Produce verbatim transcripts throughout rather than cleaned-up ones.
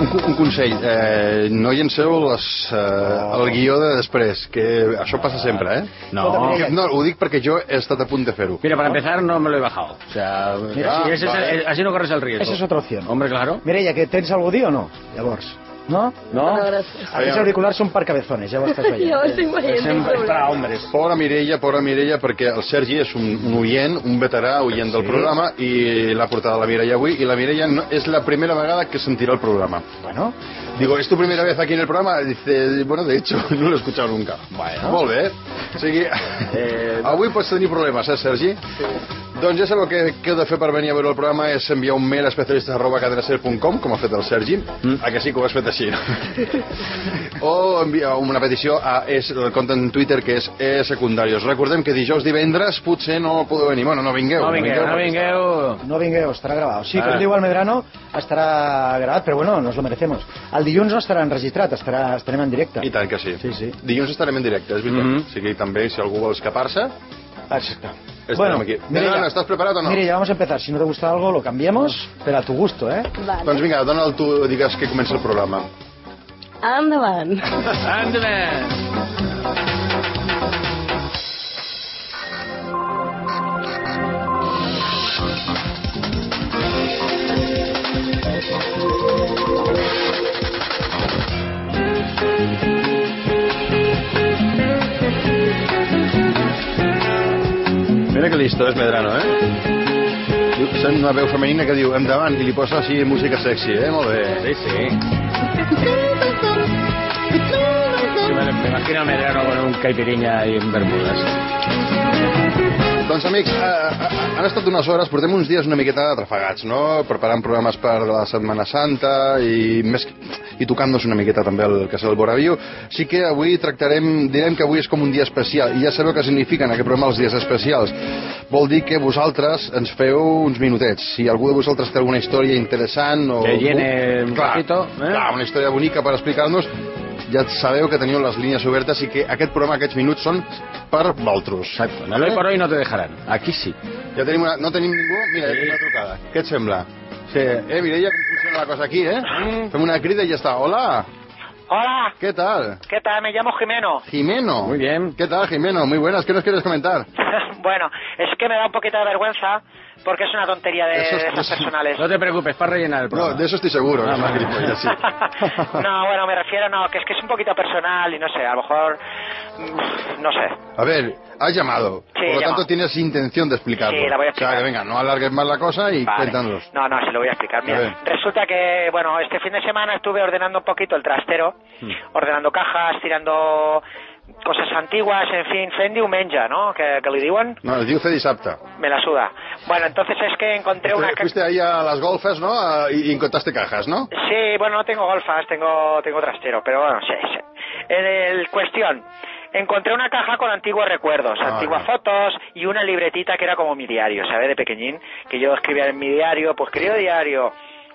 un, un consell, eh, no llenceu les, eh, el guió de després, que això passa sempre, eh? No. No, ho dic perquè jo he estat a punt de fer-ho. Mira, para empezar no me lo he bajado. O sea, Mira, así, ese, vale. es, así no corres el riesgo. Esa és otra opció. Hombre, claro. Mireia, que tens algú a dir o no? Llavors. No? No? No, gràcies. Aquests auriculars són per cabezones, ja ho estàs veient. Jo ho estic veient. Sempre es para hombres. Pobra Mireia, pobra Mireia, perquè el Sergi és un, un oient, un veterà oient del programa, i l'ha portat la Mireia avui, i la Mireia no, és la primera vegada que sentirà el programa. Bueno, Digo, ¿es tu primera vez aquí en el programa? Dice, bueno, de hecho, no lo he escuchado nunca. Bueno. Molt bé. O sigui, Eh, avui pots tenir problemes, eh, Sergi? Sí. Doncs ja sabeu que, que heu de fer per venir a veure el programa és enviar un mail a especialistes arroba cadenaser punt com, com ha fet el Sergi. Mm. A que sí que ho has fet així? O enviar una petició a es, el compte en Twitter, que és e secundarios. Recordem que dijous, divendres, potser no podeu venir. Bueno, no vingueu. no vingueu, no vingueu. no vingueu, estarà gravat. Sí, Ah. com diu el Medrano, estarà gravat, però bueno, nos lo merecemos. El dilluns no estarà enregistrat, estarà, estarem en directe. I tant que sí. Sí, sí. Dilluns estarem en directe, és veritat. Mhm. O sigui, també, si algú vol escapar-se, Exacte. estarem aquí. Mireia, ¿estás preparado o no? Mire, ya vamos a empezar. Si no te gusta algo, lo cambiamos, pero a tu gusto, ¿eh? Vale. Doncs vinga, dona'l tu, digues que comença el programa. Endavant. Ándale. Mira que listo és Medrano, eh? Diu, sent una veu femenina que diu endavant i li posa així música sexy, eh? Molt bé. Sí, sí. Sí, me, me imagino a Medrano con un caipirinha y en bermudas. Doncs, amics, eh, eh, han estat unes hores, portem uns dies una miqueta atrafegats, no? Preparant programes per la Setmana Santa i, més, i tocant-nos una miqueta també el que és el Boraviu. Sí que avui tractarem, direm que avui és com un dia especial, i ja sabeu què signifiquen aquest programa els dies especials. Vol dir que vosaltres ens feu uns minutets. Si algú de vosaltres té alguna història interessant o... Que llene un clar, ratito, eh? clar, una història bonica per explicar-nos, ja sabeu que teniu les línies obertes i que aquest programa, aquests minuts, són per vosaltres. Exacto. En el hoy por hoy no te dejarán. Aquí sí. Ja tenim una... No tenim ningú? Mira, ja tenim una trucada. Què et sembla? Sí. Eh, Mireia, com funciona la cosa aquí, eh? Mm. Fem una crida i ja està. Hola. Hola, ¿Qué tal? ¿qué tal? Me llamo Jimeno. Jimeno. Muy bien. ¿Qué tal, Jimeno? Muy buenas. ¿Qué nos quieres comentar? Bueno, es que me da un poquito de vergüenza porque es una tontería de, Eso es- de esas eso- personales. No te preocupes, para rellenar el programa. No, de eso estoy seguro. Ah, no, vale. gilipollas, sí. No, bueno, me refiero, no, que es que es un poquito personal y no sé, a lo mejor, mm, no sé. A ver, has llamado. Sí, Por lo he tanto, llamado. tienes intención de explicarlo. Sí, la voy a O sea, explicar. que venga, no alargues más la cosa y Vale. cuéntanos. No, no, se lo voy a explicar. A Mira, ver. resulta que, bueno, este fin de semana estuve ordenando un poquito el trastero, Hmm. ordenando cajas, tirando cosas antiguas, en fin, fent diumenge, ¿no? Que, que li diuen, No, el diu fer dissabte. me la suda. Bueno, entonces es que encontré una... Fuiste, ca- fuiste ahí a las golfes, ¿no? A- y, y encontraste cajas, ¿no? Sí, bueno, no tengo golfas, tengo, tengo trastero, pero bueno, sí, sí. En el cuestión, encontré una caja con antiguos recuerdos, Ah, antiguas no. fotos y una libretita que era como mi diario, ¿sabes? De pequeñín, que yo escribía en mi diario, pues querido diario,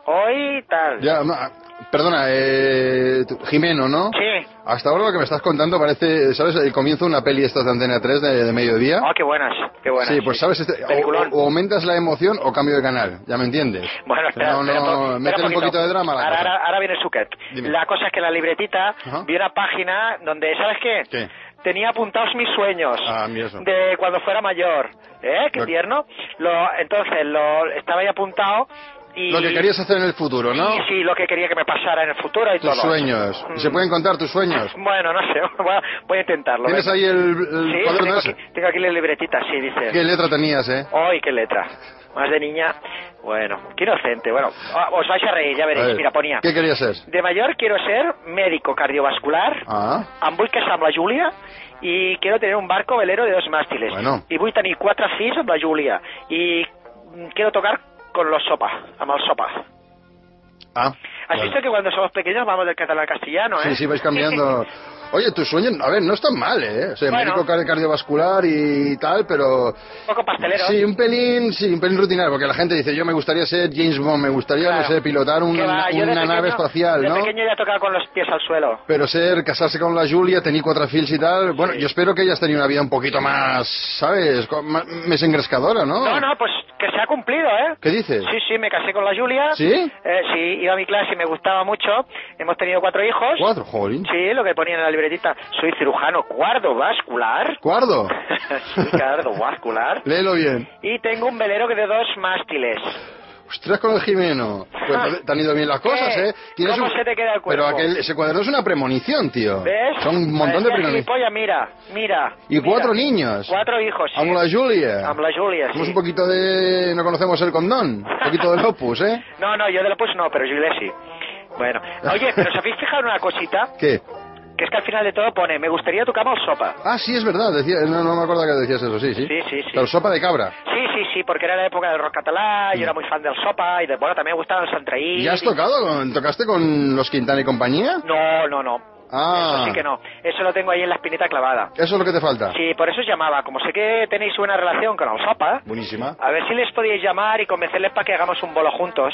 hoy tal. Ya, no, perdona, eh, tú- Jimeno, ¿no? Sí. Hasta ahora lo que me estás contando parece, ¿sabes? El comienzo de una peli esta de Antena tres de, de mediodía. Oh, qué buenas, qué buenas. Sí, pues sabes, este, o, Peliculón. o- o aumentas la emoción o cambio de canal, ya me entiendes. Bueno, espera, no, espera, no, espera métele un poquito de drama a la ahora, cosa. ahora, ahora viene el suquet. Dime. La cosa es que la libretita, Ajá. vi una página donde, ¿sabes qué? ¿Qué? Tenía apuntados mis sueños Ah, mira eso. de cuando fuera mayor. ¿Eh? Qué Lo- tierno. Lo, entonces, lo, estaba ahí apuntado y... Lo que querías hacer en el futuro, ¿no? Sí, sí, lo que quería que me pasara en el futuro y Tus todo. sueños. ¿Y se Mm. pueden contar tus sueños? Bueno, no sé, voy a, voy a intentarlo. ¿Tienes venga. ahí el, el Sí, cuaderno tengo ese? aquí, tengo aquí la libretita, sí, dice... ¿Qué letra tenías, eh? ¡Ay, qué letra! Más de niña. Bueno, qué inocente. Bueno, ah, os vais a reír, ya A veréis. ver, Mira, ponía... ¿Qué querías ser? De mayor quiero ser médico cardiovascular, Ah, em vull casar amb la Júlia i quiero tener un barco velero de dos mástiles. Bueno. I vull tenir quatre fills amb la Júlia. I mm, quiero tocar con los sopa, amb el sopa. ah. Has vale. visto que cuando somos pequeños vamos del catalán al castellano, ¿eh? Sí, sí, vais cambiando. Oye, tus sueños, a ver, no están mal, ¿eh? O sea, Bueno. médico car- cardiovascular y tal, pero... Un poco pastelero. Sí, un pelín, sí, un pelín rutinario, porque la gente dice, yo me gustaría ser James Bond, me gustaría, Claro. no sé, pilotar un- Que va, yo de una pequeño- nave espacial, de ¿no? pequeño ya tocaba con los pies al suelo. Pero ser, casarse con la Julia, tener cuatro fills y tal, bueno, Sí. yo espero que hayas tenido una vida un poquito más, ¿sabes? Co- más, más engrescadora, ¿no? No, no, pues Que se ha cumplido, ¿eh? ¿Qué dices? Sí, sí, me casé con la Julia. ¿Sí? Eh, sí, iba a mi clase y me gustaba mucho. Hemos tenido cuatro hijos. ¿Cuatro? Jolín. Sí, lo que ponía en la libretita. Soy cirujano cardiovascular. ¿Cuardo? Sí, cardiovascular. Léelo bien. Y tengo un velero de dos mástiles. Ostras, con el Jimeno. Pues Ah. te han ido bien las cosas, ¿Qué? ¿eh? Tienes ¿Cómo un- se te queda el cuerpo? Pero aquel, ese cuaderno es una premonición, tío. ¿Ves? Son un montón de Parecía premoniciones. gilipollas, mira, mira. Y mira. cuatro niños. Cuatro hijos, sí. Amb la Júlia. Amb la Júlia, Somos sí. un poquito de... No conocemos el condón. Un poquito del opus, ¿eh? No, no, yo de Opus no, pero Julia sí. Bueno, oye, pero ¿os habéis fijado en una cosita? ¿Qué? Que es que al final de todo pone, me gustaría tu cama o sopa. Ah, sí, es verdad. Decía... No, no me acuerdo que decías eso, sí, sí. Sí, sí, sí. Pero sopa de cabra. Sí, sí, sí, porque era la época del rock catalá, yo era muy fan del sopa, y de, bueno, también me gustaba el Santraí. ¿Ya has tocado? con- ¿Tocaste con los Quintana y compañía? No, no, no. Ah. Eso sí que no. Eso lo tengo ahí en la espinita clavada. Eso es lo que te falta. Sí, por eso os llamaba. Como sé que tenéis buena relación con el sopa, Buenísima. a ver si les podíais llamar y convencerles para que hagamos un bolo juntos.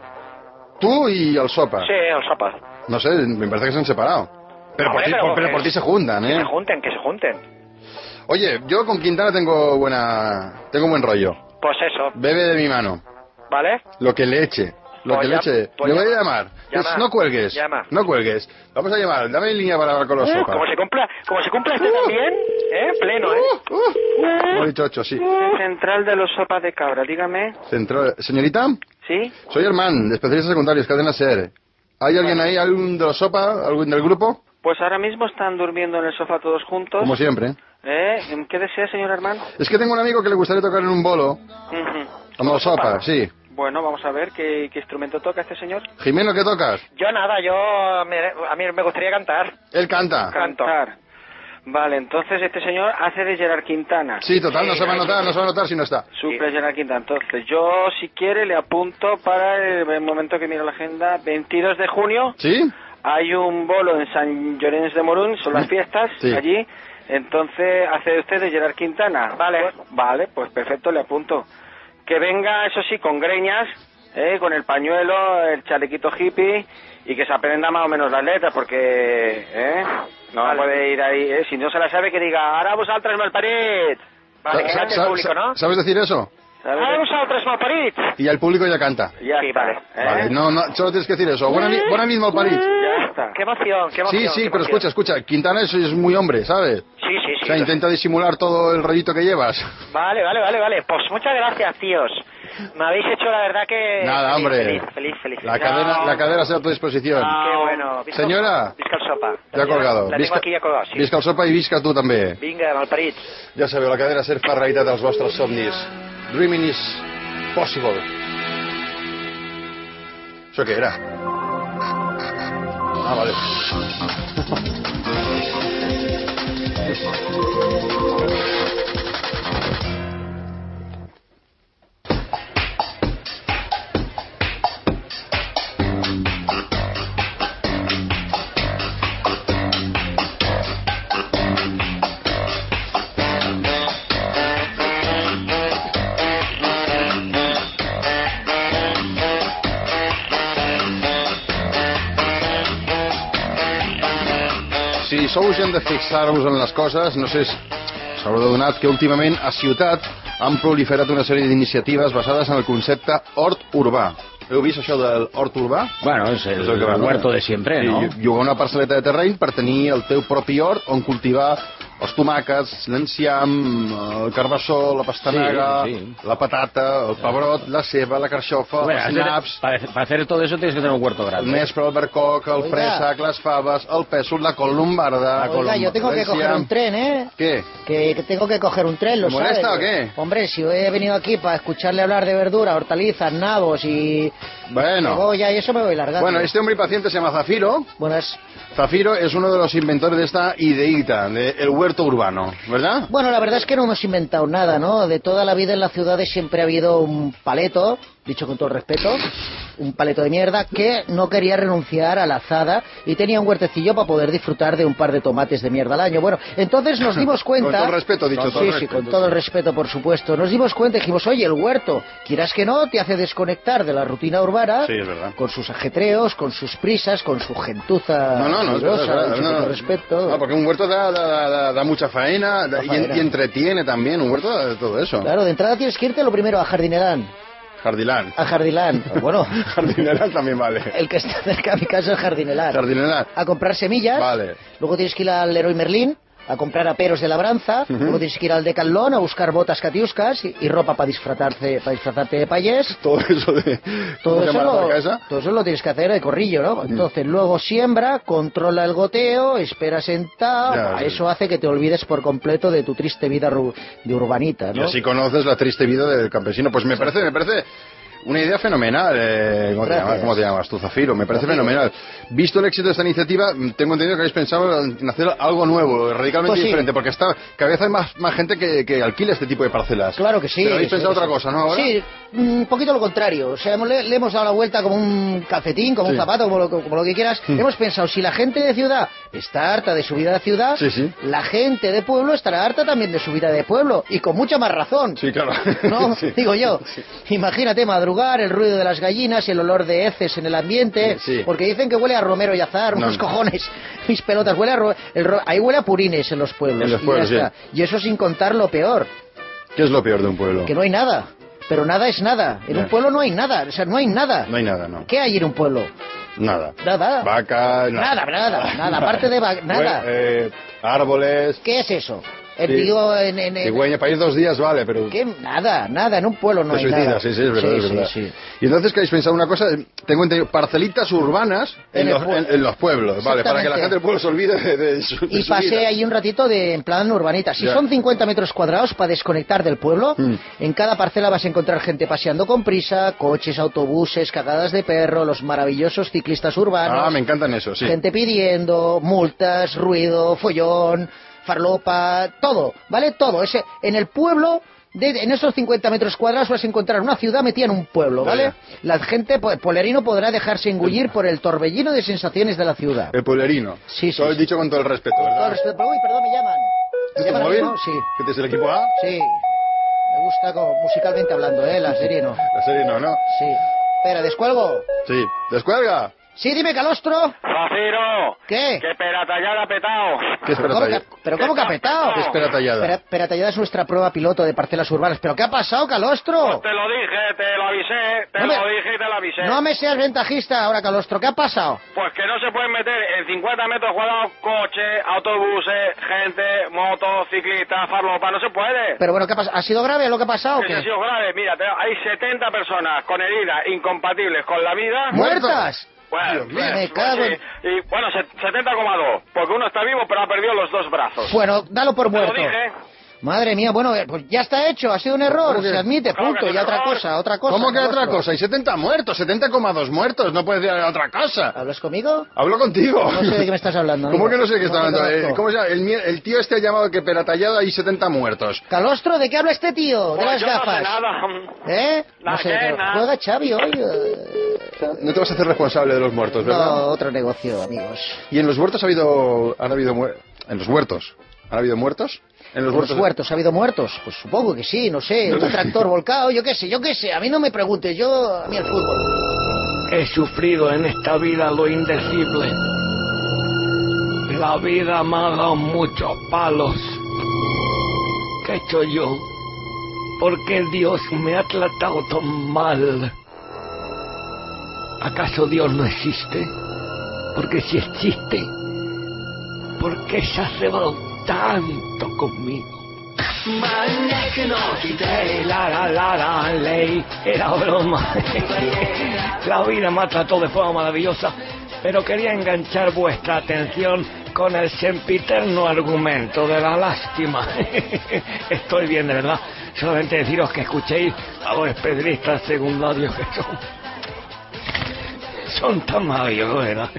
Tú y el sopa. Sí, el sopa. No sé, me parece que se han separado. Pero, por, Hombre, ti, pero por- pero que- por ti se juntan, Que ¿eh? se junten, que se junten. Oye, yo con Quintana tengo buena... Tengo buen rollo. Pues eso, Bebe de mi mano. ¿vale? Lo que le eche. Lo Pues que le ya- eche. pues Le voy a llama. llamar. Llama. Es- no cuelgues. Llama. No cuelgues. Vamos a llamar. Dame línea para hablar con los Uh, sopa. como se cumpla, como se cumpla este también, ¿eh? Pleno, ¿eh? Uh, uh. Muy chocho, sí. Central de los sopas de cabra, dígame. Central... Señorita, ¿Sí? soy Herman, de especialistas secundarios, cadena SER. ¿Hay alguien ahí, algún de los sopa, algún del grupo? Pues ahora mismo están durmiendo en el sofá todos juntos. Como siempre. ¿Eh? ¿Qué desea, señor Armand? Es que tengo un amigo que le gustaría tocar en un bolo. Ujú. Como sopa, sí. Bueno, vamos a ver qué, qué instrumento toca este señor. Jimeno, ¿qué tocas? Yo nada, yo... me- a mí me gustaría cantar. Él canta. Canto. Cantar. Vale, entonces este señor hace de Gerard Quintana. Sí, total, no Sí, se va a sí, notar, sí. no se va a notar si no está. Suple Gerard Quintana. Entonces yo, si quiere, le apunto para el, el momento que miro la agenda. veintidós de junio. ¿Sí? Hay un bolo en Sant Llorenç de Morún, son las fiestas Sí. allí. Entonces hace usted de Gerard Quintana. Vale. Pues, vale, pues perfecto, le apunto. Que venga, eso sí, con greñas, ¿eh? Con el pañuelo, el chalequito hippie y que se aprenda más o menos las letras porque, ¿eh? No Vale. puede ir ahí, ¿eh? Si no se la sabe, que diga, ara vosaltres malparits. Vale, que Sa- cante sa- el público, ¿no? ¿Sabes decir eso? ¿Sabes? ¡Ah, vosaltres malparits! Y ya el público ya canta. Ya Sí, está, vale. ¿eh? Vale, no, no, solo tienes que decir eso. Buena, mi- buena mismo París. Ya está. ¡Qué emoción, qué emoción! Sí, sí, qué pero emoción. escucha, escucha. Quintana es, es muy hombre, ¿sabes? Sí, sí, sí. O sea, intenta disimular todo el rollito que llevas. Vale, vale, vale, vale. Pues muchas gracias, tíos. Me habéis hecho, la verdad, que... Nada, feliz, hombre. Feliz, feliz, feliz. La cadena, la cadera está a tu disposición. Qué bueno. Visca- Senyora. Visca el sopa. Ja ha colgado. La tengo aquí ja colgada, sí. visca el sopa i visca tu també. Vinga, malparits. Ja sabeu, la cadena SER fa realitat els vostres somnis. Dreaming is possible. Això què era? Ah, vale. Si sou gent de fixar-vos en les coses, no sé si s'haurà donat que últimament a Ciutat han proliferat una sèrie d'iniciatives basades en el concepte hort urbà. Heu vist això del hort urbà? Bueno, es el, És el que va, no? huerto de siempre, ¿no? Sí, llogar una parcel·leta de terreny per tenir el teu propi hort on cultivar els tomàquets, l'enciam, el carbassó, la pastanaga, Sí, sí. la patata, el pebrot, la ceba, la carxofa, Bueno, els hacer- naps, para, para hacer todo eso tienes que tener un huerto el grande. nespre, el bercoc, el Oiga. préssec, les faves, el pèsol, la col lombarda... Oiga, yo tengo que coger un tren, ¿eh? ¿Qué? Que, que tengo que coger un tren, ¿lo ¿Te molesta sabe? o qué? Hombre, si hoy he venido aquí para escucharle hablar de verdura, hortalizas, nabos y Bueno, cebolla y eso me voy largando. bueno, este hombre impaciente se llama Zafiro. Bueno, es- Zafiro es uno de los inventores de esta ideita, del huerto urbano, ¿verdad? bueno, la verdad es que no hemos inventado nada, ¿no? De toda la vida en las ciudades siempre ha habido un paleto dicho con todo el respeto, un paleto de mierda, que no quería renunciar a la azada y tenía un huertecillo para poder disfrutar de un par de tomates de mierda al año. Bueno, entonces nos dimos cuenta... Con todo el respeto, dicho, con, todo el Sí, sí, respeto, con todo el sí. respeto, por supuesto. Nos dimos cuenta y dijimos, oye, el huerto, quieras que no, te hace desconectar de la rutina urbana, Sí, es verdad. con sus ajetreos, con sus prisas, con su gentuza No, no, no, es verdad, ruidosa, es verdad, dicho no, con todo no. el respeto. No, porque un huerto da, da, da, da mucha faena, da- Da y, faena. y entretiene también, un huerto da todo eso. Claro, de entrada tienes que irte lo primero a Jardinerán. Jardilán. A Jardilán. Bueno, Jardinelán también vale. el que está cerca de mi casa es Jardinelán. Jardinelán. A comprar semillas. Vale. Luego tienes que ir al Leroy Merlin a comprar aperos de labranza. Ujú. Luego tienes que ir al Decathlon a buscar botas catiuscas y, y ropa para disfrazarte, para disfrazarte de payés. Todo eso de... Todo ¿Cómo se eso, llama la lo, marca esa? todo eso lo tienes que hacer de corrillo, ¿no? Entonces luego siembra, controla el goteo, espera sentado. Ya, Bah, sí. Eso hace que te olvides por completo de tu triste vida ru- de urbanita, Y ¿no? así conoces la triste vida del campesino. Pues me parece, me parece una idea fenomenal. Eh, ¿cómo, te Gracias. llamas? ¿Cómo te llamas tú, Zafiro? Me parece Zafiro. fenomenal. Visto el éxito de esta iniciativa, tengo entendido que habéis pensado en hacer algo nuevo, radicalmente Pues sí. diferente, porque está, cada vez hay más, más gente que, que alquila este tipo de parcelas. Claro que sí. Pero habéis sí, pensado sí. otra cosa, ¿no? Ahora. Sí, un poquito lo contrario. O sea, hemos- le, le hemos dado la vuelta como un calcetín, como Sí. un zapato, como lo, como lo que quieras. Mm. Hemos pensado, si la gente de ciudad está harta de su vida de ciudad, Sí, sí. la gente de pueblo estará harta también de su vida de pueblo. Y con mucha más razón. Sí, claro. ¿No? Sí. Digo yo. Sí. Imagínate madrugar, el ruido de las gallinas, el olor de heces en el ambiente. Sí, sí. Porque dicen que huele a romero y azar, No, unos no. cojones. Mis pelotas, huele a ro- el ro- ahí huele a purines en los pueblos. En los y ya pueblos, está. sí. Y eso sin contar lo peor, ¿Qué es lo peor de un pueblo? que no hay nada. Pero nada es nada. En Ya. un pueblo no hay nada. O sea, no hay nada. No hay nada, no. ¿Qué hay en un pueblo? Nada. Nada. Vaca, Nada, nada, nada. Aparte de va- nada. Bueno, eh, árboles, ¿Qué es eso? El Sí. tío en... en, en- cigüeña, para ir dos días vale, pero... ¿Qué? Nada, nada. En un pueblo no Te hay suicidas, nada. sí, sí, es verdad, Sí, es sí, verdad. sí. Y entonces queréis pensar una cosa, tengo entendido, parcelitas urbanas en, En el los, pueblo. en- en los pueblos, vale, para que la Exactamente. gente del pueblo se olvide de, de su, de Y su pasé vida. ahí un ratito de en plan urbanita. Si Ya. son cincuenta metros cuadrados para desconectar del pueblo, Mm. en cada parcela vas a encontrar gente paseando con prisa, coches, autobuses, cagadas de perro, los maravillosos ciclistas urbanos, Ah, me encantan eso, sí. gente pidiendo, multas, ruido, follón, farlopa, todo, ¿vale? Todo. Ese, en el pueblo, de- en esos cincuenta metros cuadrados vas a encontrar una ciudad metida en un pueblo, Ya, ¿vale? ya. La gente, pues, Polerino podrá dejarse engullir por el torbellino de sensaciones de la ciudad. El pueblerino. Sí, sí, Todo sí. dicho con todo el respeto, Todo el ¿verdad? respeto- pero, uy, perdón, me llaman. ¿Me ¿Es tu llaman a mí, móvil? no? Sí, ¿Que tienes el equipo A? sí. Me gusta como musicalmente hablando, ¿eh? La serie no. La serie no, ¿no? Sí. Espera, ¿descuelgo? Sí. ¿Descuelga? Sí, dime, Calostro. Zafiro, ¿Qué? que peratallada petao. ¿Qué es ¿Pero cómo, peratallada? que, pero cómo que ha petado? ¿Qué es peratallada? Pera- Peratallada es nuestra prueba piloto de parcelas urbanas. ¿Pero qué ha pasado, Calostro? Te lo dije, te lo avisé, te No lo me- dije y te lo avisé. No me seas ventajista ahora, Calostro. ¿Qué ha pasado? Pues que no se pueden meter en cincuenta metros cuadrados coches, autobuses, gente, motos, ciclistas, farlopa, no se puede. Pero bueno, ¿qué ha pasado? ¿Ha sido grave lo que ha pasado o Que qué? ha sido grave, mira, te- hay setenta personas con heridas incompatibles con la vida. ¿Muertas? Bueno, Dios mío. pues, Me pues cago sí. en- Y bueno, se- setenta coma dos, porque uno está vivo pero ha perdido los dos brazos. Bueno, dalo por Te lo muerto. dije. Madre mía, bueno, eh, pues ya está hecho. Ha sido un error. ¿Cómo que- Se admite, ¿Cómo punto. que Y otra error? cosa, otra cosa. ¿Cómo que otra Calostro. cosa? Hay setenta muertos, setenta coma dos muertos, no puedes decir otra cosa. ¿Hablas conmigo? Hablo contigo. No sé de qué me estás hablando. ¿Cómo amigo. que no sé de qué está No te hablando? Eh, conozco. ¿Cómo se llama? El, mie- el tío este ha llamado que peratallada y setenta muertos. Calostro, ¿de qué habla este tío? De Pues las yo no sé gafas. nada. ¿Eh? No La sé, ajena. juega Xavi hoy. eh. No te vas a hacer responsable de los muertos, ¿verdad? No, otro negocio, amigos. ¿Y en los huertos ha habido... han habido muer- en los huertos? ¿Han habido muertos? En los ¿Los huertos... huertos ha habido muertos? Pues supongo que sí, no sé. Un tractor volcado, yo qué sé, yo qué sé. A mí no me preguntes, yo... A mí el fútbol. He sufrido en esta vida lo indecible. La vida me ha dado muchos palos. ¿Qué he hecho yo? ¿Por qué Dios me ha tratado tan mal? ¿Acaso Dios no existe? Porque si existe, ¿por qué se ha cebado tanto conmigo? La la la la ley, era broma. La vida me ha tratado de forma maravillosa, pero quería enganchar vuestra atención con el sempiterno argumento de la lástima. Estoy bien, de verdad. Solamente deciros que escuchéis a los especialistas secundarios que son, son tan maravillosos, ¿verdad?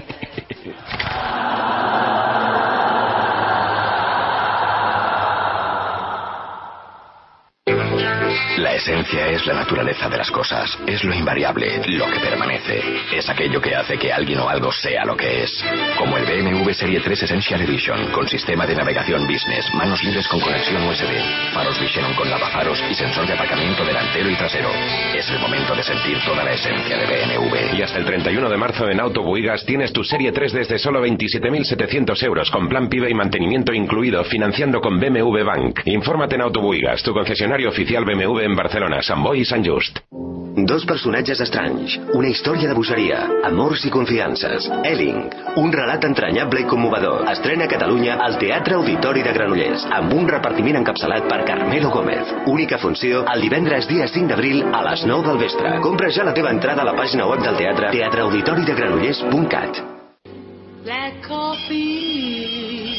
La esencia es la naturaleza de las cosas, es lo invariable, lo que permanece. Es aquello que hace que alguien o algo sea lo que es. Como el B M W Serie tres Essential Edition, con sistema de navegación business, manos libres con conexión U S B, faros Vision con lavafaros y sensor de aparcamiento delantero y trasero. Es el momento de sentir toda la esencia de B M W. Y hasta el treinta y uno de marzo en Auto Buigas tienes tu Serie tres desde solo veintisiete mil setecientos euros, con plan PIB y mantenimiento incluido, financiando con B M W Bank. Infórmate en Auto Buigas, tu concesionario oficial B M W en Barcelona, Sant Boi i Sant Just. Dos personatges estranys, una història de bogeria, amors i confiances. Elling, un relat entranyable i commovedor. Estrena a Catalunya al Teatre Auditori de Granollers, amb un repartiment encapçalat per Carmelo Gómez. Única funció el divendres dia cinc d'abril a les nou del vespre. Compra ja la teva entrada a la pàgina web del teatre teatre auditori de granollers punt cat. Black coffee,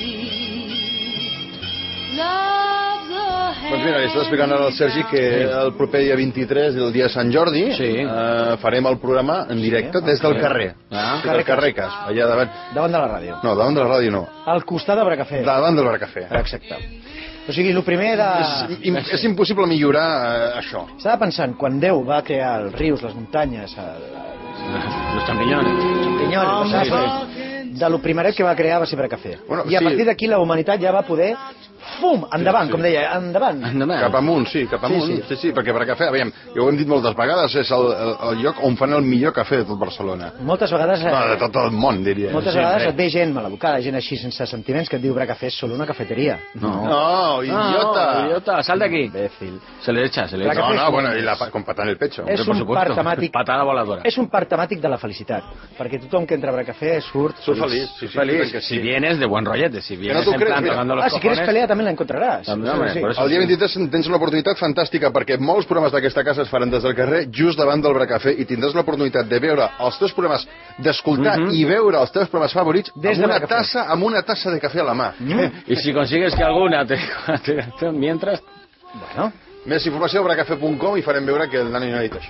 love the Doncs mira, li està explicant ara el Sergi que el proper dia vint-i-tres, el dia de Sant Jordi, sí. eh, farem el programa en directe des del carrer. Ah, des del carrer Cas, allà davant. Davant de la ràdio. No, davant de la ràdio no. Al costat del Bracafé. Davant del Bracafé. Exacte. O sigui, el primer de... És, és impossible millorar eh, això. Estava pensant, quan Déu va crear els rius, les muntanyes, el, los champiñones, els champiñones, oh, sí, sí. De lo primer que va crear va ser Bracafé. Bueno, I a sí. partir d'aquí la humanitat ja va poder... Fum, endavant, sí, sí. com deia, endavant. endavant. Cap amunt, sí, cap amunt. Sí, sí, sí, sí perquè Bracafé, aviam, ja ho hem dit moltes vegades, és el, el, el lloc on fan el millor cafè de tot Barcelona. Moltes vegades... No, de tot el món, diria. Moltes sí, vegades et ve gent maleducada, gent així sense sentiments, que et diu Bracafé és solo una cafeteria. No, no idiota. No, idiota, sal de aquí. Imbécil. Se le echa, se le echa. No, no, bueno, y la, con patada en el pecho. És un part temàtic... Patada voladora. És un part temàtic de la felicitat, perquè tothom que entra a Bracafé surt feliç. feliç, sí, sí, feliç. Sí. Si vienes de buen rollete, si vienes no en plan tocando los ah, si quieres pelea també la encontraràs. No, home, sí. El dia vint-i-tres tens una oportunitat fantàstica perquè molts programes d'aquesta casa es faran des del carrer just davant del Bracafé i tindràs l'oportunitat de veure els teus programes, d'escoltar mm -hmm. i veure els teus programes favorits des amb una tassa amb una tassa de cafè a la mà. Mm. I si consigues que alguna te, te, te mientras... Bueno. Més informació a bracafé punt com i farem veure que el Dani no ha dit això.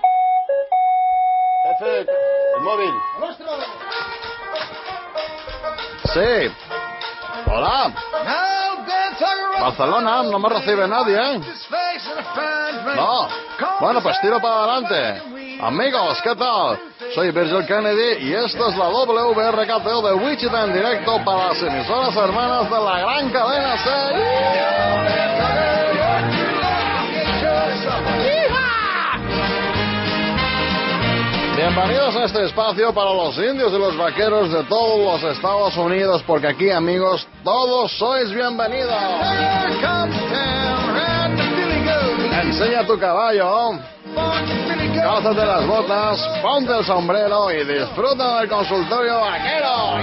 Jefe, el mòbil. Sí. Hola. Barcelona, no me recibe nadie, ¿eh? No. Bueno, pues tiro para adelante. Amigos, ¿qué tal? Soy Virgil Kennedy y esta es la W R K T O de Wichita en directo para las emisoras hermanas de la gran cadena C. Bienvenidos a este espacio para los indios y los vaqueros de todos los Estados Unidos, porque aquí, amigos, todos sois bienvenidos. Enseña tu caballo, cálzate las botas, ponte el sombrero y disfruta del consultorio vaquero.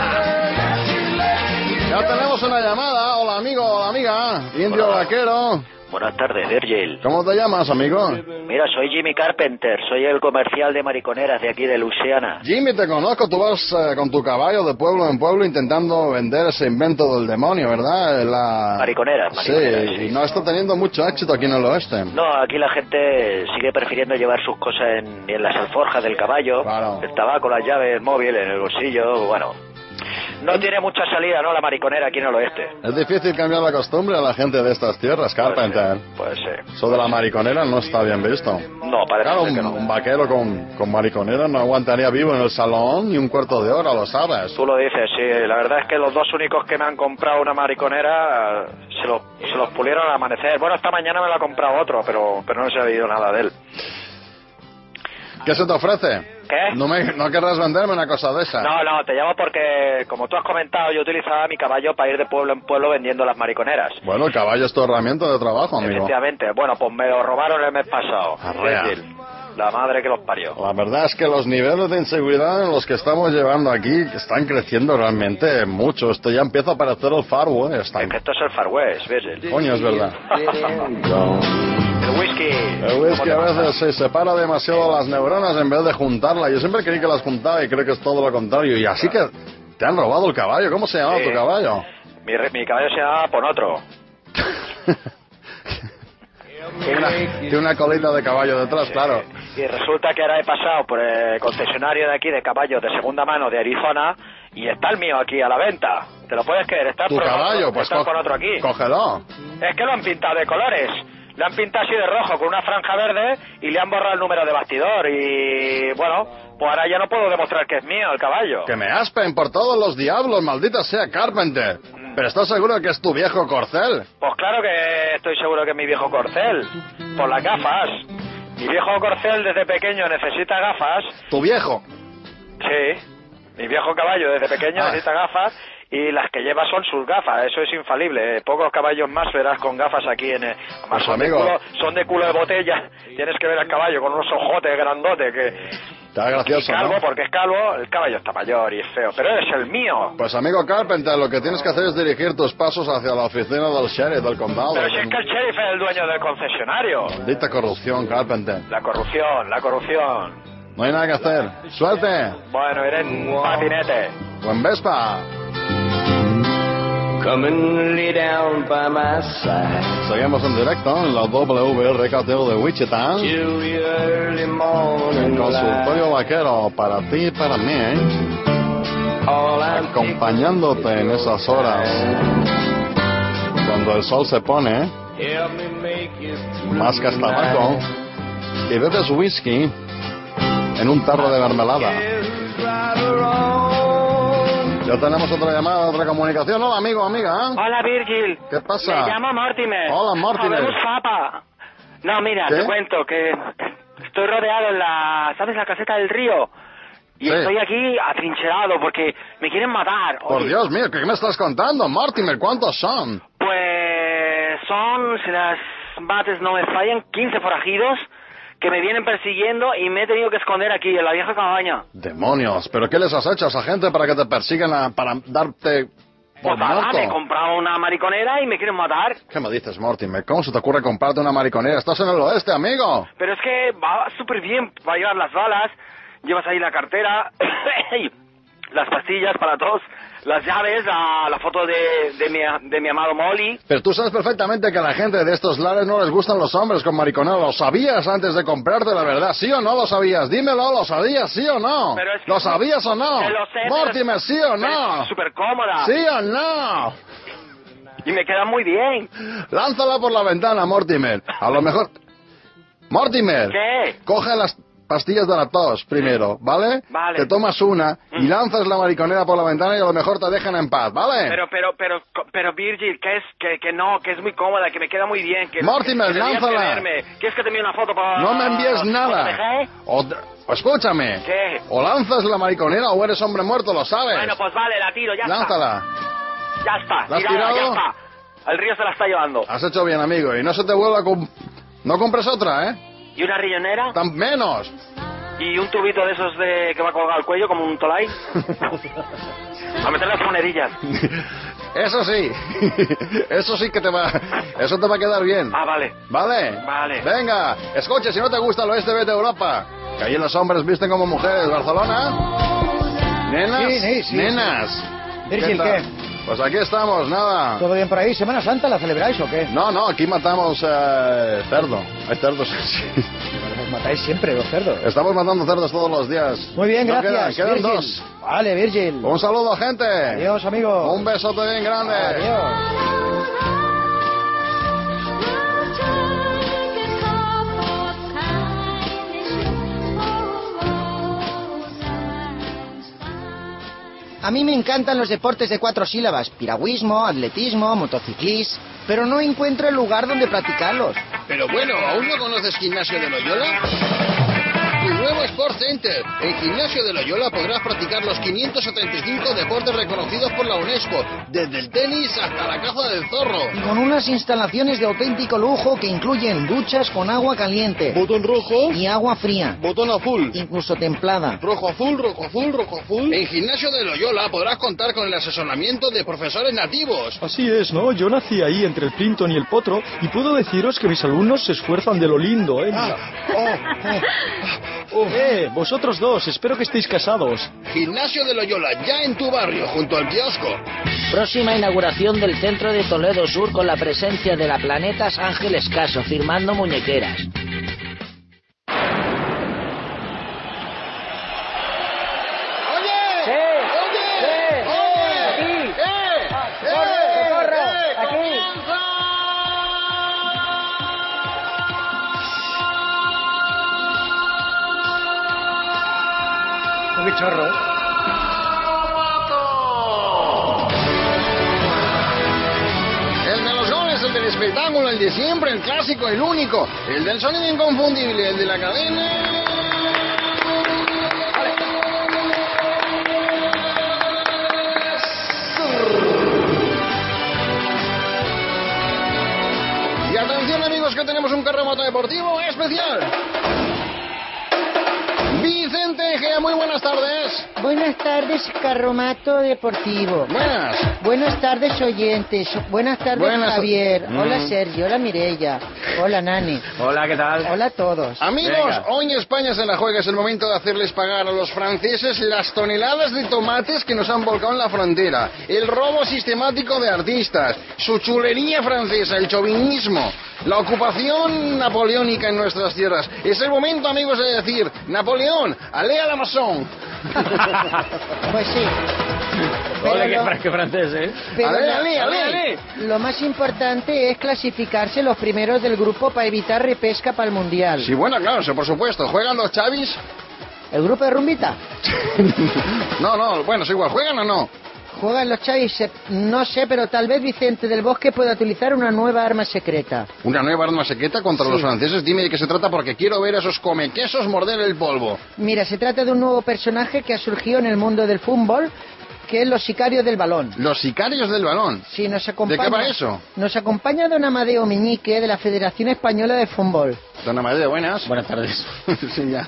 Ya tenemos una llamada. Hola, amigo, hola, amiga, indio Hola. Vaquero. Buenas tardes, Virgil. ¿Cómo te llamas, amigo? Mira, soy Jimmy Carpenter, soy el comercial de mariconeras de aquí de Luisiana. Jimmy, te conozco, tú vas eh, con tu caballo de pueblo en pueblo intentando vender ese invento del demonio, ¿verdad? La... Mariconeras, mariconeras. Sí, sí, y no está teniendo mucho éxito aquí en el oeste. No, aquí la gente sigue prefiriendo llevar sus cosas en, en las alforjas del caballo, claro. El tabaco, las llaves, el móvil, en el bolsillo, bueno... No tiene mucha salida, ¿no?, la mariconera aquí en el oeste. Es difícil cambiar la costumbre a la gente de estas tierras, Carpenter. Puede ser. Eso de la mariconera no está bien visto. No, parece claro, un, que no. un vaquero con, con mariconera no aguantaría vivo en el salón ni un cuarto de hora, lo sabes. Tú lo dices, sí. La verdad es que los dos únicos que me han comprado una mariconera se los, se los pulieron al amanecer. Bueno, esta mañana me la ha comprado otro, pero, pero no se ha oído nada de él. ¿Qué se te ofrece? ¿Qué? No, me, no querrás venderme una cosa de esa. No, no, te llamo porque, como tú has comentado, yo utilizaba mi caballo para ir de pueblo en pueblo vendiendo las mariconeras. Bueno, el caballo es tu herramienta de trabajo, amigo. Efectivamente. Bueno, pues me lo robaron el mes pasado. Arrea. Es decir, la madre que los parió. La verdad es que los niveles de inseguridad en los que estamos llevando aquí están creciendo realmente mucho. Esto ya empieza a parecer el Far West. Es que esto es el Far West, Virgil. Coño, es verdad. El whisky. El whisky a veces se separa demasiado las neuronas en vez de juntarlas. Yo siempre creí que las juntaba y creo que es todo lo contrario. Y así que te han robado el caballo. ¿Cómo se llamaba sí. tu caballo? Mi, mi caballo se llamaba Ponotro. Tiene una, tiene una colita de caballo detrás, sí. Claro. Y resulta que ahora he pasado por el concesionario de aquí de caballos de segunda mano de Arizona y está el mío aquí a la venta. ¿Te lo puedes creer? Está tu caballo, pues está co con otro aquí. Cógelo. Es que lo han pintado de colores. Le han pintado así de rojo con una franja verde y le han borrado el número de bastidor. Y bueno, pues ahora ya no puedo demostrar que es mío el caballo. Que me aspen por todos los diablos, maldita sea Carpenter. ¿Pero estás seguro que es tu viejo corcel? Pues claro que estoy seguro que es mi viejo corcel. Por las gafas. Mi viejo corcel desde pequeño necesita gafas. ¿Tu viejo? Sí. Mi viejo caballo desde pequeño Ah. necesita gafas y las que lleva son sus gafas. Eso es infalible. Pocos caballos más verás con gafas aquí en el... Además, Pues, son, de amigo. culo, son de culo de botella. Tienes que ver al caballo con unos ojotes grandotes que... Está gracioso, y calvo, ¿no? porque es calvo, el caballo está mayor y es feo. Pero es el mío. Pues amigo Carpenter, lo que tienes que hacer es dirigir tus pasos hacia la oficina del sheriff del condado. Pero si es que el sheriff es el dueño del concesionario. Maldita corrupción, Carpenter. La corrupción, la corrupción. No hay nada que hacer. ¡Suerte! Bueno, iré en patinete. Buen Vespa. Come and lay down by my side. Seguimos en directo en la W R K T de Wichita. Till the early morning El consultorio vaquero para ti y para mí, ¿eh? Acompañándote en esas horas cuando el sol se pone, Help me make it through mascas tabaco y bebes whisky en un tarro de mermelada. Ya tenemos otra llamada, otra comunicación. Hola, amigo, amiga. Hola, Virgil. ¿Qué pasa? Me llamo Mortimer. Hola, Mortimer. Joder, Fapa. No, mira, ¿Qué? te cuento que estoy rodeado en la, ¿sabes? La caseta del río. Y Sí. estoy aquí atrincherado porque me quieren matar. Por Oye, Dios mío, ¿qué me estás contando, Mortimer? ¿Cuántos son? Pues son, si las bates no me fallan, quince forajidos que me vienen persiguiendo y me he tenido que esconder aquí, en la vieja cabaña. Demonios, ¿pero qué les has hecho a esa gente para que te persigan, a- para darte por Pues nada, muerto? me he comprado una mariconera y me quieren matar. ¿Qué me dices, Mortimer? ¿Cómo se te ocurre comprarte una mariconera? Estás en el oeste, amigo. Pero es que va súper bien para llevar las balas, llevas ahí la cartera, las pastillas para tos, las llaves, la, la foto de, de, mi, de mi amado Molly. Pero tú sabes perfectamente que a la gente de estos lares no les gustan los hombres con mariconera. ¿Lo sabías antes de comprarte, la verdad? ¿Sí o no lo sabías? Dímelo, ¿lo sabías, sí o no? Pero es que- ¿Lo sabías o no? Que lo sé, pero Mortimer, es- ¿sí o pero no? es súper cómoda. ¿Sí o no? Y me queda muy bien. Lánzala por la ventana, Mortimer. A lo mejor... Mortimer. ¿Qué? Coge las pastillas de la tos primero, ¿vale? Vale. Te tomas una y lanzas la mariconera por la ventana y a lo mejor te dejan en paz, ¿vale? Pero, pero, pero, pero, Virgil, que es, que, que no, que es muy cómoda, que me queda muy bien, que... Mortimer, que tenías que lánzala. verme. ¿Quieres que te envíe una foto para...? No me envíes nada. ¿Para O, escúchame. ¿Qué? O lanzas la mariconera o eres hombre muerto, lo sabes. Bueno, pues vale, la tiro, ya Lánzala. está. Ya está, ¿La has tirada, ya tirado? está. El río se la está llevando. Has hecho bien, amigo. Y no se te vuelva a... com- No compres otra, ¿eh? ¿Y una riñonera? Tan menos. ¿Y un tubito de esos de que va colgado al cuello como un tolai? A meter las monedillas. Eso sí. Eso sí que te va... Eso te va a quedar bien. Ah, vale. ¿Vale? Vale. Venga, escuche, si no te gusta el oeste, vete a Europa. Que ahí los hombres visten como mujeres. ¿Barcelona? ¿Nenas? Sí, sí, sí. Nenas. Virgil, tal? ¿qué? Pues aquí estamos, nada. ¿Todo bien por ahí? ¿Semana Santa la celebráis o qué? No, no, aquí matamos eh, cerdo. Hay cerdos, sí. Los matáis siempre, los cerdos. Estamos matando cerdos todos los días. Muy bien, No gracias. Quedan, quedan Virgil. dos. Vale, Virgil. Un saludo, gente. Adiós, amigo. Un besote bien grande. Adiós. A mí me encantan los deportes de cuatro sílabas, piragüismo, atletismo, motociclismo, pero no encuentro el lugar donde practicarlos. Pero bueno, ¿aún no conoces Gimnasio de Loyola? Tu nuevo Sport Center. En Gimnasio de Loyola podrás practicar los quinientos setenta y cinco deportes reconocidos por la UNESCO, desde el tenis hasta la caza del zorro. Y con unas instalaciones de auténtico lujo que incluyen duchas con agua caliente. Botón rojo. Y agua fría. Botón azul. Incluso templada. Rojo azul, rojo azul, rojo azul. En Gimnasio de Loyola podrás contar con el asesoramiento de profesores nativos. Así es, ¿no? Yo nací ahí entre el Clinton y el Potro y puedo deciros que mis alumnos se esfuerzan de lo lindo, ¿eh? Mira. Eh, vosotros dos, espero que estéis casados. Gimnasio de Loyola, ya en tu barrio, junto al kiosco. Próxima inauguración del centro de Toledo Sur con la presencia de la Planetas Ángel Escaso, firmando muñequeras. Un bichorro. El de los goles, el del espectáculo, el de siempre, el clásico, el único, el del sonido inconfundible, el de la cadena. Y atención amigos que tenemos un carromato deportivo especial. Vicente Egea, muy buenas tardes. Buenas tardes, Carromato Deportivo. Buenas. Buenas tardes, oyentes. Buenas tardes, Buenas. Javier. Mm. Hola, Sergio. Hola, Mireia. Hola, Nani. Hola, ¿qué tal? Hola a todos. Amigos, Venga. hoy España se la juega. Es el momento de hacerles pagar a los franceses las toneladas de tomates que nos han volcado en la frontera, el robo sistemático de artistas, su chulería francesa, el chauvinismo, la ocupación napoleónica en nuestras tierras. Es el momento, amigos, de decir: Napoleón, alé a la masón. Pues sí. Hola, Pero qué, lo- qué francés, ¿eh? Pero Ale, lo- ale, ale. ale. Lo más importante es clasificarse los primeros del grupo para evitar repesca para el Mundial. Sí, bueno, claro, sí, por supuesto. ¿Juegan los chavis? ¿El grupo de Rumbita? No, no, bueno, es igual. ¿Juegan o no? Juegan los chavis, se- no sé, pero tal vez Vicente del Bosque pueda utilizar una nueva arma secreta. ¿Una nueva arma secreta contra Sí. los franceses? Dime de qué se trata porque quiero ver a esos comequesos morder el polvo. Mira, se trata de un nuevo personaje que ha surgido en el mundo del fútbol, que es los sicarios del balón. Los sicarios del balón. Sí, nos acompaña, ¿De qué va eso? Nos acompaña don Amadeo Meñique, de la Federación Española de Fútbol. Don Amadeo, buenas. Buenas tardes. Sí, ya.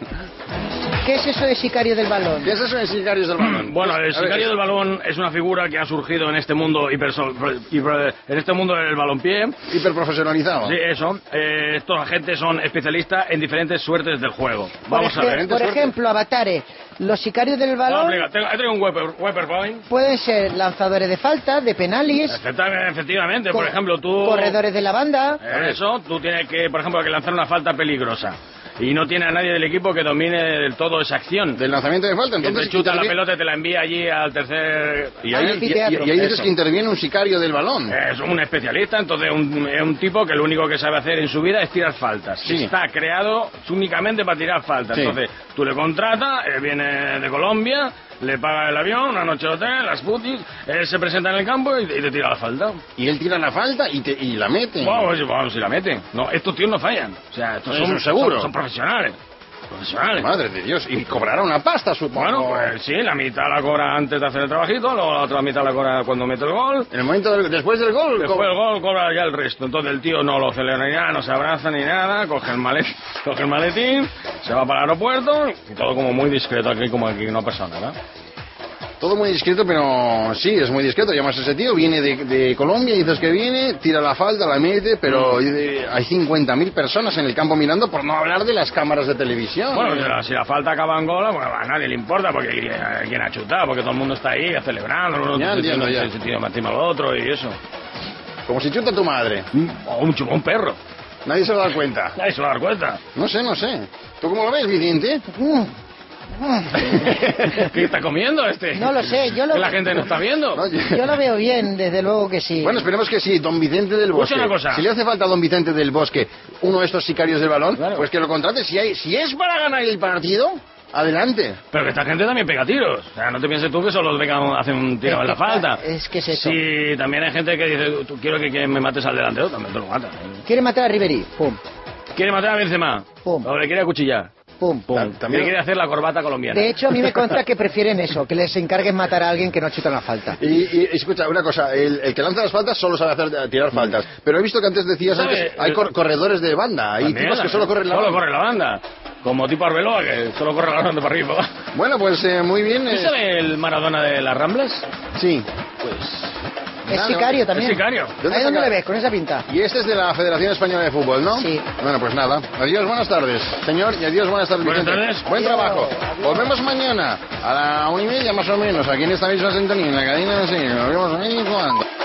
¿Qué es eso de sicario del balón? ¿Qué es eso de sicarios del balón? Bueno, el A ver, sicario del balón es una figura que ha surgido en este mundo hiperso- hiper- en este mundo del balompié. Hiperprofesionalizado. Sí, eso. Eh, estos agentes son especialistas en diferentes suertes del juego. Por, Vamos a ej- ver. por ejemplo, Avatares, los sicarios del No, balón explica, tengo, he traído un Weber, Weber Point. pueden ser lanzadores de falta, de penales, Efectivamente, efectivamente, co- por ejemplo, tú... corredores de la banda. Eso, tú tienes que, por ejemplo, que lanzar una falta peligrosa. Y no tiene a nadie del equipo que domine del todo esa acción. Del lanzamiento de falta, Entonces entonces chuta la intervi- pelota y te la envía allí al tercer... Y ahí, y- y- y ahí dices Eso. que interviene un sicario del balón. Es un especialista, entonces un, es un tipo que lo único que sabe hacer en su vida es tirar faltas. Sí. Está creado únicamente para tirar faltas. Sí. Entonces tú le contratas, él viene de Colombia, le paga el avión, una noche de hotel, las putis, él se presenta en el campo y, y te tira la falta. Y él tira la falta y, te, y la mete. Bueno, pues, bueno, si la meten. No, estos tíos no fallan. O sea, estos Eso son, seguro. son, son profesionales. Profesionales. Madre de Dios. Y cobrará una pasta, supongo. Bueno, pues sí, la mitad la cobra antes de hacer el trabajito, luego la otra mitad la cobra cuando mete el gol. En el momento del- después del gol. Después del gol cobra ya el resto. Entonces el tío no lo celebra ni nada, no se abraza ni nada, coge el maletín, coge el maletín, se va para el aeropuerto y todo como muy discreto aquí, como aquí no pasa nada. Todo muy discreto, pero sí, es muy discreto. Llamas a ese tío, viene de, de Colombia, dices que viene, tira la falta, la mete, pero eh, hay cincuenta mil personas en el campo mirando, por no hablar de las cámaras de televisión. Bueno, si la, si la falta acaba en gol, bueno, a nadie le importa porque eh, quién ha chutado, porque todo el mundo está ahí celebrando, uno Ya entiendo, ya. se tira encima al otro y eso. Como si chuta tu madre. O un, chu- un perro. Nadie se va a dar cuenta. Nadie se va a dar cuenta. No sé, no sé. ¿Tú cómo lo ves, Vicente? ¿Qué está comiendo este? No lo sé, yo lo- Que la gente no está viendo. No, Yo lo veo bien, desde luego que sí. Bueno, esperemos que sí, don Vicente del Bosque. Escucha una cosa. Si le hace falta a don Vicente del Bosque uno de estos sicarios del balón, pues que lo contrate. Si, hay, si es para ganar el partido, adelante. Pero que esta gente también pega tiros. O sea, no te pienses tú que solo los vengan hacen un tiro en la falta. Es que es eso. Sí, también hay gente que dice, tú quiero que, que me mates al delantero, también te lo matas. Quiere matar a Ribery, pum, Quiere matar a Benzema, Pum. o le quiere acuchillar, pum. pum. también- Le quiere hacer la corbata colombiana. De hecho, a mí me consta que prefieren eso, que les encarguen matar a alguien que no chuta la falta. Y, y- escucha, una cosa, el, el que lanza las faltas solo sabe hacer tirar faltas. Pero he visto que antes decías ¿Sabe? antes, hay cor- corredores de banda, hay También, tipos que solo corren la solo banda. corre la banda. Como tipo Arbeloa, que solo corre la banda para arriba. Bueno, pues eh, muy bien. ¿Tú eh, sabes el Maradona de las Ramblas? Sí. Pues... Es Vale, sicario vale. también. Es sicario. ¿Dónde ¿Ahí dónde saca- le ves? Con esa pinta. Y este es de la Federación Española de Fútbol, ¿no? Sí. Bueno, pues nada. Adiós, buenas tardes, señor, y adiós, buenas tardes, Buenas Vicente. tardes. Buen Adiós. trabajo. Volvemos mañana a la una y media más o menos, aquí en esta misma sintonía, en la cadena de seguir. Nos vemos ahí cuando.